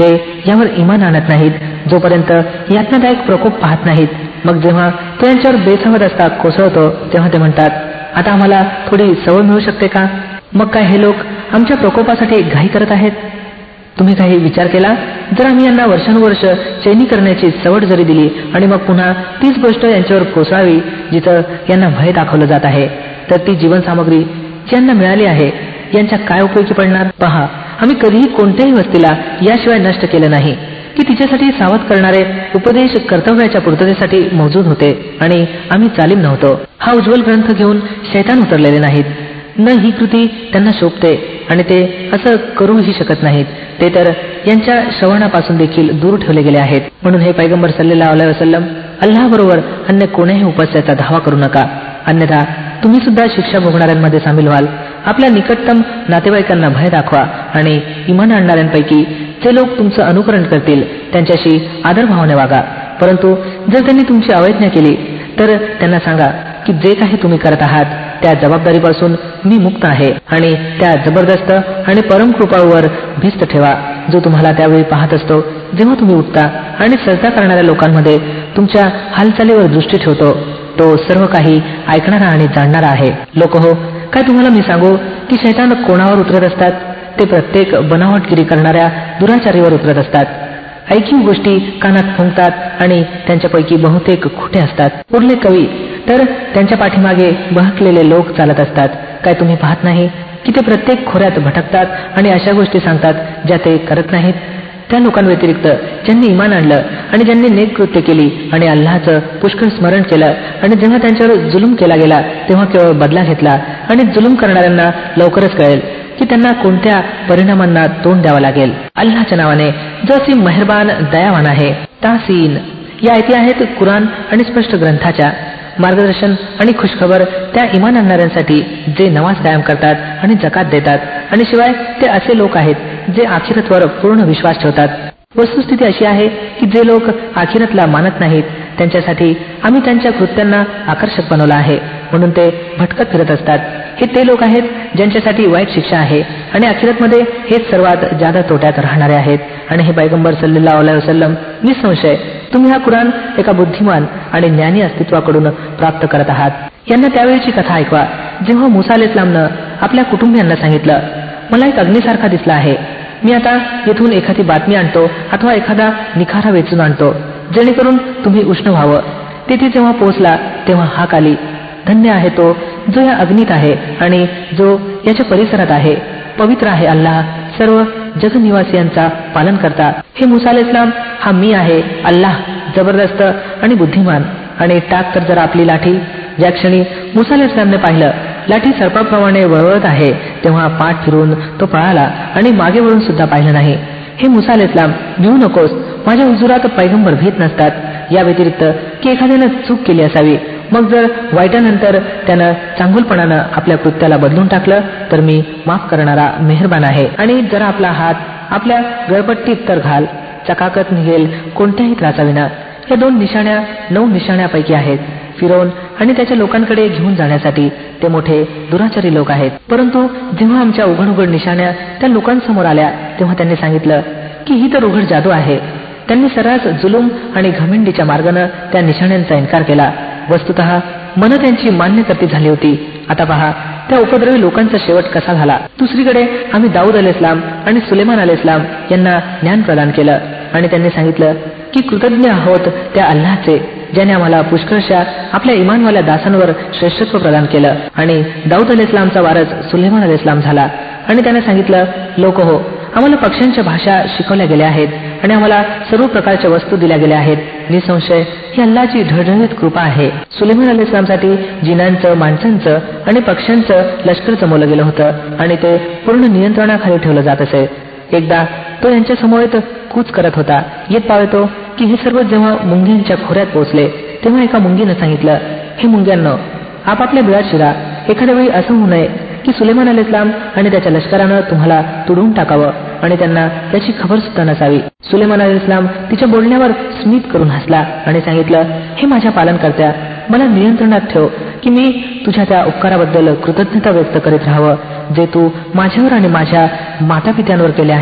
ते यावर इमान आणत नाहीत जोपर्यंत यातनादायक प्रकोप पाहत नाहीत. मग जेव्हा तो यांच्यावर बेसावध असता कोसळतो तेव्हा ते म्हणतात, आता आम्हाला थोडी सवय मिळू शकते का? मग काय हे लोक आमच्या प्रकोपासाठी घाई करत आहेत? तुम्ही काही विचार केला? जर आम्ही यांना वर्षानुवर्ष चैनी करण्याची सवड जरी दिली आणि मग पुन्हा तीच गोष्ट यांच्यावर कोसळावी जिथं यांना भय दाखवलं जात आहे, तर ती जीवनसामग्री जी यांना मिळाली आहे यांच्या काय उपयोगी पडणार? पहा, आम्ही कधीही कोणत्याही वस्तीला याशिवाय नष्ट केलं नाही की तिच्यासाठी सावध करणारे उपदेश कर्तव्याच्या पूर्ततेसाठी मौजूद होते आणि आम्ही चालीम नव्हतो. हा उज्ज्वल ग्रंथ घेऊन शैतान उतरलेले नाहीत. न ही कृती त्यांना शोभते आणि ते असं करूही शकत नाहीत. ते तर यांच्या श्रवणापासून देखील दूर ठेवले गेले आहेत. म्हणून हे पैगंबर सल्लल्लाहु अलैहि वसल्लम, अल्लाहबरोबर अन्य कोण्याही उपास्याचा धावा करू नका, अन्यथा तुम्ही सुद्धा शिक्षा भोगणाऱ्यांमध्ये सामील व्हाल. आपल्या निकटतम नातेवाईकांना भय दाखवा आणि इमान आणणाऱ्यांपैकी जे लोक तुमचं अनुकरण करतील त्यांच्याशी आदरभावाने वागा. परंतु जर त्यांनी तुमची अवैज्ञा केली तर त्यांना सांगा की जे काही तुम्ही करत आहात त्या जबाबदारीपासून मी मुक्त आहे आणि त्या जबरदस्त आणि परमकृपावर भिस्त ठेवा जो तुम्हाला त्यावेळी पाहत असतो जेव्हा तुम्ही उठता आणि सजदा करणाऱ्या लोकांमध्ये तुमच्या हालचालीवर दृष्टी ठेवतो. तो सर्व काही ऐकणारा आणि जाणणारा आहे. लोक हो, काय तुम्हाला मी सांगू की शैतान कोणावर उतरत असतात? ते प्रत्येक बनावटगिरी करणाऱ्या दुराचारीवर उतरत असतात. ऐकीव गोष्टी कानात फुंकतात आणि त्यांच्यापैकी बहुतेक खोटे असतात. उरले कवी तर त्यांच्या पाठीमागे बहकलेले लोक चालत असतात. काय तुम्ही पाहत नाही की ते प्रत्येक खोऱ्यात भटकतात आणि अशा गोष्टी सांगतात ज्या ते करत नाहीत? त्या लोकांव्यतिरिक्त ज्यांनी इमान आणलं आणि ज्यांनी नेक कृत्य केली आणि अल्लाहचं पुष्कळ स्मरण केलं आणि जेव्हा त्यांच्यावर जुलूम केला गेला तेव्हा केवळ बदला घेतला आणि जुलूम करणाऱ्यांना लवकरच कळेल की त्यांना कोणत्या परिणामांना तोंड द्यावं लागेल. अल्लाहच्या नावाने जो असीम मेहरबान दयावान आहे. तासीन या आयती आहेत कुराण आणि स्पष्ट ग्रंथाच्या. मार्गदर्शन आणि खुशखबर त्या इमान आणणाऱ्यांसाठी जे नमाज कायम करतात आणि जकात देतात आणि शिवाय ते असे लोक आहेत जे आखिरतवर पूर्ण विश्वास ठेवतात. वस्तुस्थिती अशी आहे की जे लोक आखिरतला मानत नाहीत त्यांच्यासाठी आम्ही त्यांच्या कृत्यांना आकर्षक बनवलं आहे म्हणून ते भटकत फिरत असतात. हे ते लोक आहेत ज्यांच्यासाठी वाईट शिक्षा आहे आणि आखिरतमध्ये हेच सर्वात जादा तोट्यात राहणारे आहेत. आणि हे पैगंबर सल्लल्लाहु अलैहि वसल्लम, निसंशय तुम्ही हा कुराण एका बुद्धिमान आणि ज्ञानी अस्तित्वाकडून प्राप्त करत आहात. यांना त्यावेळीची कथा ऐकवा जेव्हा मुसा अलैहिस्सलामनं आपल्या कुटुंबियांना सांगितलं, मला एक अग्नीसारखा दिसला आहे. मी आता येथून एखादी बातमी आणतो अथवा एखादा निखारा वेचून आणतो जेणेकरून तुम्ही उष्ण व्हावं. तेथे जेव्हा पोहोचला तेव्हा हाक आली, धन्य आहे तो जो या अग्नीत आहे आणि जो याच्या परिसरात आहे. पवित्र आहे अल्लाह सर्व जगनिवासियांचा पालन करता. हे मुसा अलैहिस्सलाम, हा मी आहे अल्लाह जबरदस्त आणि बुद्धिमान. आणि टाक तर जरा आपली लाठी. ज्या क्षणी मुसा अलैहिस्सलामने पाहिलं लाठी सर्पाप्रमाणे वळवळत आहे तेव्हा पाठ फिरून तो पळाला आणि मागे वळून सुद्धा पाहिलं नाही. हे मुसा अलैहिस्सलाम, भिवू नकोस, माझ्या हुजुरात पैगंबर भीत नसतात या व्यतिरिक्त की एखाद्यानं चूक केली असावी. मग जर वाईटानंतर त्यानं चांगुलपणानं आपल्या कृत्याला बदलून टाकलं तर मी माफ करणारा मेहरबान आहे. आणि जरा आपला हात आपल्या गळपट्टीत तर घाल, चकाकत निघेल कोणत्याही त्रासाविना. या 2 निशाण्या 9 निशाण्यापैकी आहेत. फिरौन आणि त्याच्या लोकांकडे घेऊन जाण्यासाठी ते मोठे दुराचारी लोक आहेत. परंतु जेव्हा आमच्या उघड उघड निशाण्या त्या लोकांसमोर आल्या तेव्हा त्यांनी सांगितलं की ही तर उघड जादू आहे. त्यांनी सर्रास जुलूम आणि घमेंडीच्या मार्गानं त्या निशाण्यांचा इन्कार केला. वस्तुतः मन त्यांची मान्यकर्ती झाली होती. आता पहा त्या उपद्रवी लोकांचा शेवट कसा झाला. दुसरीकडे आम्ही दाऊद अलैहिस्सलाम आणि सुलेमान अलैहिस्सलाम यांना ज्ञान प्रदान केलं आणि त्यांनी सांगितलं की कृतज्ञ आहोत त्या अल्लाहचे ज्याने आम्हाला पुष्कळशा आपल्या इमानवाल्या दासांवर श्रेष्ठत्व प्रदान केलं. आणि दाऊद अलैहिस्सलामचा वारस सुलेमान अलैहिस्सलाम झाला आणि त्याने सांगितलं, लोक हो, आम्हाला पक्ष्यांच्या भाषा शिकवल्या गेल्या आहेत आणि आम्हाला सर्व प्रकारच्या वस्तू दिल्या गेल्या आहेत. निसंशय ही अल्लाची ढळढळीत कृपा आहे. सुलेमान अलैहिस्सलामसाठी जिनांचं, माणसांचं आणि पक्ष्यांचं लष्कर जमवलं गेलं होतं आणि ते पूर्ण नियंत्रणाखाली ठेवलं जात असे. एकदा तो यांच्या समोर कूच करत होता. येत पावतो की हे सर्व जेव्हा मुंग्यांच्या खोऱ्यात पोहोचले तेव्हा एका मुंगीनं सांगितलं, हे मुंग्यांनो, आपापल्या बिळात शिरा. एखाद्या वेळी असं होऊ नये की सुलेमान अलैहिस्सलाम आणि त्याच्या लष्करानं तुम्हाला तुडवून टाकावं आणि त्यांना त्याची खबर सुद्धा नसावी. सुलेमान अलैहिस्सलाम तिच्या बोलण्यावर स्मित करून हसला आणि सांगितलं, हे माझ्या पालनकर्त्या, मला नियंत्रणात ठेव की मी तुझ्या त्या उपकाराबद्दल कृतज्ञता व्यक्त करीत राहावं जे तू माझ्यावर आणि माझ्या मातापित्यांवर केले आहेत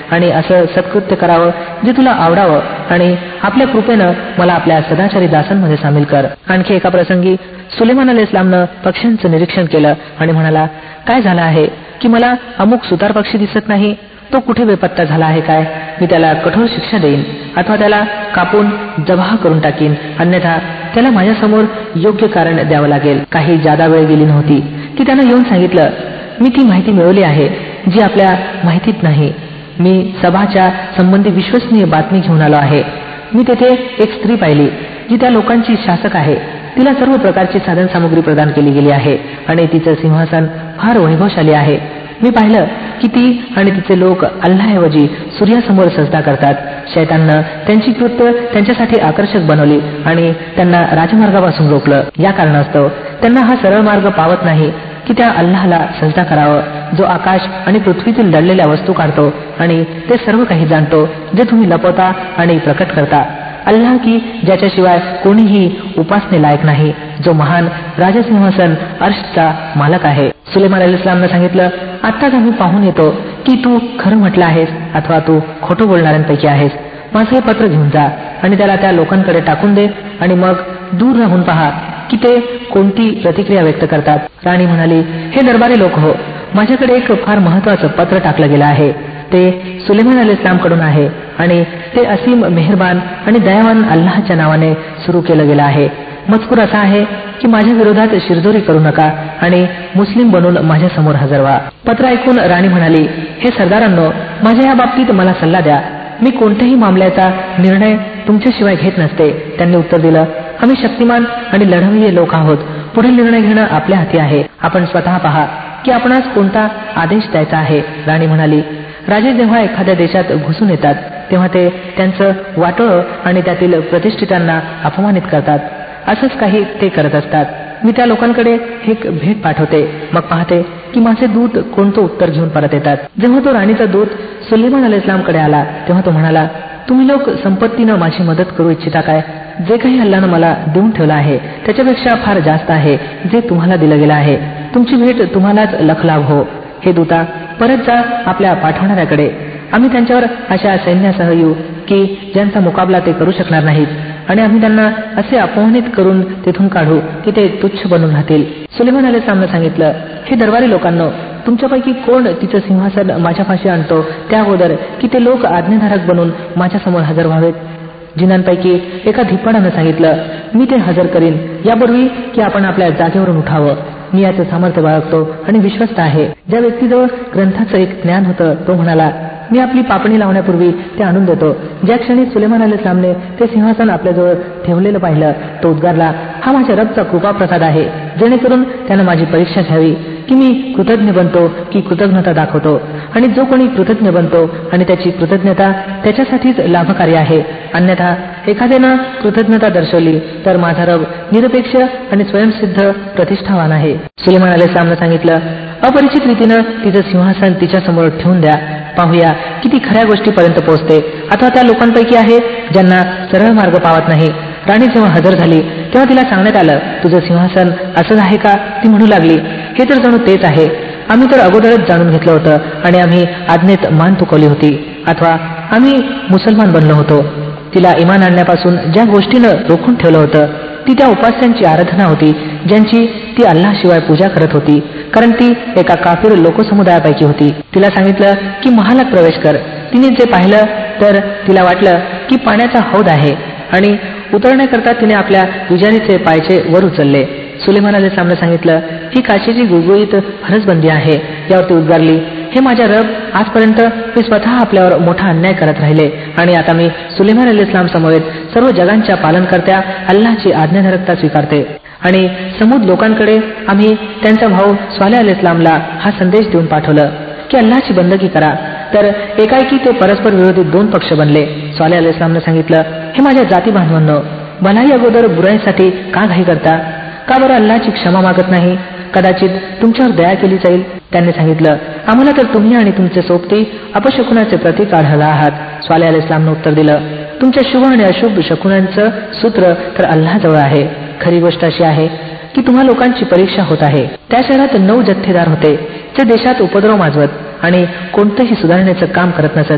आणि असं सत्कृत्य करावं जे तुला आवडावं आणि आपल्या कृपेनं मला आपल्या सदाचारी दासांमध्ये सामील कर. आणखी एका प्रसंगी सुलेमान अलैहिस्सलामनं पक्ष्यांचं निरीक्षण केलं आणि म्हणाला, काय झालं आहे की मला अमुक सुतार पक्षी दिसत नाही, तो कुठे बेपत्ता झाला आहे काय? मी त्याला कठोर शिक्षा देईन अथवा त्याला कापून जबाह करून टाकीन, अन्यथा त्याला माझ्यासमोर योग्य कारण द्यावं लागेल. काही जादा वेळ गेली नव्हती की त्यानं येऊन सांगितलं, मी ती माहिती मिळवली आहे जी आपल्या माहितीत नाही. मी सभाच्या संबंधी विश्वसनीय बातमी घेऊन आलो आहे. मी तेथे एक स्त्री पाहिली जी त्या लोकांची शासक आहे. तिला सर्व प्रकारची साधन सामुग्री प्रदान केली गेली आहे आणि तिचं सिंहासन फार वैभवशाली आहे. मी पाहिलं की ती आणि तिचे लोक अल्लाहऐवजी सूर्यासमोर सजदा करतात. शैताननं त्यांची कृत्य त्यांच्यासाठी आकर्षक बनवली आणि त्यांना राजमार्गापासून रोखलं. या कारणास्तव त्यांना हा सरळ मार्ग पावत नाही की त्या अल्लाहला सजदा करावं, जो आकाश आणि पृथ्वीतील दडलेल्या वस्तू काढतो आणि ते सर्व काही जाणतो जे तुम्ही लपवता आणि प्रकट करता. अल्लाह की ज्याच्याशिवाय कोणीही उपासने लायक नाही, जो महान राजसिंहासन अर्शचा मालक आहे. सुलेमान अलैहिस्सलामनं सांगितलं, आत्ताच आम्ही पाहून येतो की तू खरं म्हटलं आहेस अथवा तू खोटं बोलणाऱ्यांपैकी आहेस. माझं हे पत्र घेऊन जा आणि त्याला त्या लोकांकडे टाकून दे आणि मग दूर राहून पहा की ते कोणती प्रतिक्रिया व्यक्त करतात. राणी म्हणाली, हे दरबारी लोक हो, माझ्याकडे एक फार महत्वाचं पत्र टाकलं गेलं आहे. ते सुलेमान अलैहिस्सलामकडून आहे आणि ते असीम मेहरबान आणि दयावान अल्लाहच्या नावाने सुरू केलं गेलं आहे. मजकूर असा आहे की माझ्या विरोधात शिरजोरी करू नका आणि मुस्लिम बनून माझ्या समोर हजर व्हा. पत्र ऐकून राणी म्हणाली, हे सरदारांनो, माझ्या या बाबतीत मला सल्ला द्या. मी कोणत्याही मामल्याचा निर्णय तुमच्याशिवाय घेत नसते. त्यांनी उत्तर दिलं, आम्ही शक्तिमान आणि लढवय्ये लोक आहोत. पुढील निर्णय घेणं आपल्या हाती आहे. आपण स्वतः पहा की आपणास कोणता आदेश द्यायचा आहे. राणी म्हणाली, राजे जेव्हा एखाद्या देशात घुसून येतात तेव्हा ते त्यांचं वाटोळं आणि त्यातील प्रतिष्ठितांना अपमानित करतात. असंच काही ते करत असतात. मी त्या लोकांकडे एक भेट पाठवते, मग पाहते की माझे दूत कोणतं उत्तर घेऊन परत येतात. जेव्हा तो राणीचा दूत सुलेमान अलैहिस्सलामकडे आला तेव्हा तो म्हणाला, तुम्ही लोक संपत्तीनं माझी मदत करू इच्छिता काय? जे काही अल्लाहनं मला देऊन ठेवलं आहे त्याच्यापेक्षा फार जास्त आहे जे तुम्हाला दिलं गेलं आहे. तुमची भेट तुम्हालाच लखलाभ हो. हे दूता, परत जा आपल्या पाठवणाऱ्याकडे. आम्ही त्यांच्यावर अशा सैन्यासह येऊ की ज्यांचा मुकाबला ते करू शकणार नाहीत आणि आम्ही त्यांना असे अपमानित करून तिथून काढू की ते तुच्छ बनून राहतील. सुलेमान अलैहिस्सलामनं सांगितलं, हे दरबारी लोकांनो, तुमच्यापैकी कोण तिचं सिंहासन माझ्यापाशी आणतो त्या अगोदर की ते लोक आज्ञाधारक बनून माझ्यासमोर हजर व्हावेत. जिनांपैकी एका धिप्पाडानं सांगितलं, मी ते हजर करीन यापूर्वी की आपण आपल्या जागेवरून उठावं. मी याचं सामर्थ्य बाळगतो आणि विश्वस्त आहे. ज्या व्यक्तीजवळ ग्रंथाचं एक ज्ञान होतं तो म्हणाला, मी आपली पापणी लावण्यापूर्वी ते आणून देतो. ज्या क्षणी सुलेमान अलैहिस्सलामने ते सिंहासन आपल्याजवळ ठेवलेलं पाहिलं तो उद्गारला, हा माझ्या रबचा कृपाप्रसाद आहे, जेणेकरून त्यानं माझी परीक्षा घ्यावी की मी कृतज्ञ बनतो की कृतज्ञता दाखवतो. आणि जो कोणी कृतज्ञ बनतो आणि त्याची कृतज्ञता त्याच्यासाठीच लाभकारी आहे, अन्यथा एखाद्यानं कृतज्ञता दर्शवली तर माझा रब निरपेक्ष आणि स्वयंसिद्ध प्रतिष्ठावान आहे. सुलेमान अलैहिस्सलामनं सांगितलं, अपरिचित रीतीनं तिचं सिंहासन तिच्या समोर ठेवून द्या. पाहूया की ती खऱ्या गोष्टीपर्यंत पोहोचते अथवा त्या लोकांपैकी आहे ज्यांना सरळ मार्ग पावत नाही. राणी जेव्हा हजर झाली तेव्हा तिला सांगण्यात आलं, तुझं सिंहासन असंच आहे का? ती म्हणू लागली, हे तर जणू तेच आहे. आम्ही तर अगोदरच जाणून घेतलं होतं आणि आम्ही आज्ञेत मान तुकवली होती अथवा आम्ही मुसलमान बनलो होतो. तिला इमान आणण्यापासून ज्या गोष्टीनं रोखून ठेवलं होतं ती त्या उपास्यांची आराधना होती ज्यांची ती अल्लाहशिवाय पूजा करत होती, कारण ती एका काफिर लोकसमुदायापैकी होती. तिला सांगितलं की महालात प्रवेश कर. तिने जे पाहिलं तर तिला वाटलं की पाण्याचा हौद आहे आणि उतरण्याकरता तिने आपल्या पुजारीचे पायचे वर उचलले. सुलेमान अलैहिस्सलामनं सांगितलं, ही काचेची गुळगुळीत फरसबंदी आहे. यावर ती उद्गारली, हे माझ्या रब, आजपर्यंत मी स्वतः आपल्यावर मोठा अन्याय करत राहिले आणि आता मी सुलेमान अलैहिस्सलाम समवेत सर्व जगांच्या पालनकर्त्या अल्लाहची आज्ञाधारकता स्वीकारते. आणि समूद लोकांकडे आम्ही त्यांचा भाऊ स्वालेह अलैहिस्सलामला हा संदेश देऊन पाठवलं की अल्लाहची बंदगी करा. तर एकाएकी ते परस्पर विरोधी दोन पक्ष बनले. स्वालेह अलैहिस्सलामनं सांगितलं, हे माझ्या जाती बांधवांनो, भलाई अगोदर बुराईसाठी का घाई करता? का बरं अल्लाहची क्षमा मागत नाही? कदाचित तुमच्यावर दया केली जाईल. त्यांनी सांगितलं, आम्हाला तर तुम्ही आणि तुमचे सोबती अपशकुनाचे प्रतीक आढळला आहात. स्वालेह अलैहिस्सलामनं उत्तर दिलं, तुमच्या शुभ आणि अशुभ शकुनांचं सूत्र तर अल्लाहजवळ आहे. खरी गोष्ट अशी आहे की तुम्हा लोकांची परीक्षा होत आहे. त्या शहरात 9 जथ्थेदार होते जे देशात उपद्रव माजवत आणि कोणतंही सुधारणेचं काम करत नसत.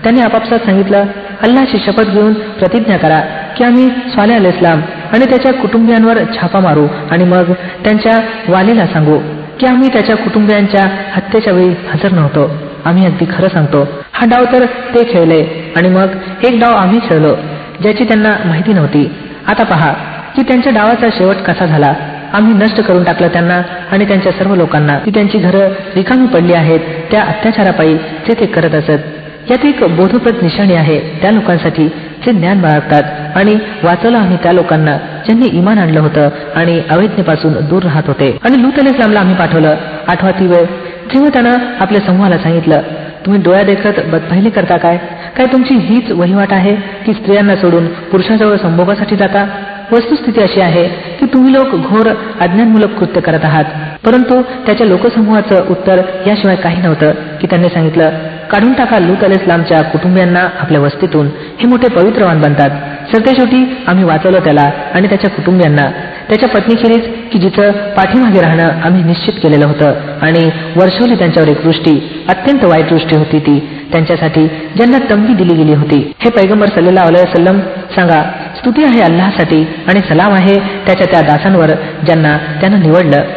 त्यांनी आपापसात सांगितलं, अल्लाची शपथ घेऊन प्रतिज्ञा करा की आम्ही स्वालेह अलैहिस्सलाम आणि त्याच्या कुटुंबियांवर छापा मारू आणि मग त्यांच्या वालीला सांगू की आम्ही त्याच्या कुटुंबियांच्या हत्येच्या वेळी हजर नव्हतो. आम्ही अगदी खरं सांगतो. हा डाव तर ते खेळले आणि मग एक डाव आम्ही खेळलो ज्याची त्यांना माहिती नव्हती. आता पहा की त्यांच्या डावाचा शेवट कसा झाला. आम्ही नष्ट करून टाकलं त्यांना आणि त्यांच्या सर्व लोकांना. ती त्यांची घरं रिकामी पडली आहेत त्या अत्याचारापायी जे ते करत असत. यात एक बोधप्रद निशाणी आहे त्या लोकांसाठी जे ज्ञान बाळगतात आणि वाचवलं आम्ही त्या लोकांना ज्यांनी इमान आणलं होतं आणि अवैज्ञेपासून दूर राहत होते. आणि लूत अलैहिस्सलामला आम्ही पाठवलं. आठवा ती वेळ जेव्हा त्यानं आपल्या समूहाला सांगितलं, तुम्ही डोळ्या देखत बदपाहिली करता काय? काय तुमची हीच वहिवाट आहे की स्त्रियांना सोडून पुरुषाजवळ संभोगासाठी जाता? वस्तुस्थिती अशी आहे की तुम्ही लोक घोर अज्ञानमूलक कृत्य करत आहात. परंतु त्याच्या लोकसमूहाचं उत्तर याशिवाय काही नव्हतं की त्यांनी सांगितलं, काढून टाका लूत अलैहिस्सलामच्या कुटुंबियांना आपल्या वस्तीतून. हे मोठे पवित्रवान बनतात. सरतेशेवटी आम्ही वाचवलं त्याला आणि त्याच्या कुटुंबियांना, त्याच्या पत्नीखेरीज की जिचं पाठीमागे राहणं आम्ही निश्चित केलेलं होतं, आणि वर्षवली त्यांच्यावर एक दृष्टी, अत्यंत वाईट दृष्टी होती ती त्यांच्यासाठी ज्यांना तंबी दिली गेली होती. हे पैगंबर सल्लल्लाहु अलैहि वसल्लम सांगा, स्तुती आहे अल्लाहसाठी आणि सलाम आहे त्याच्या त्या दासांवर ज्यांना त्यानं निवडलं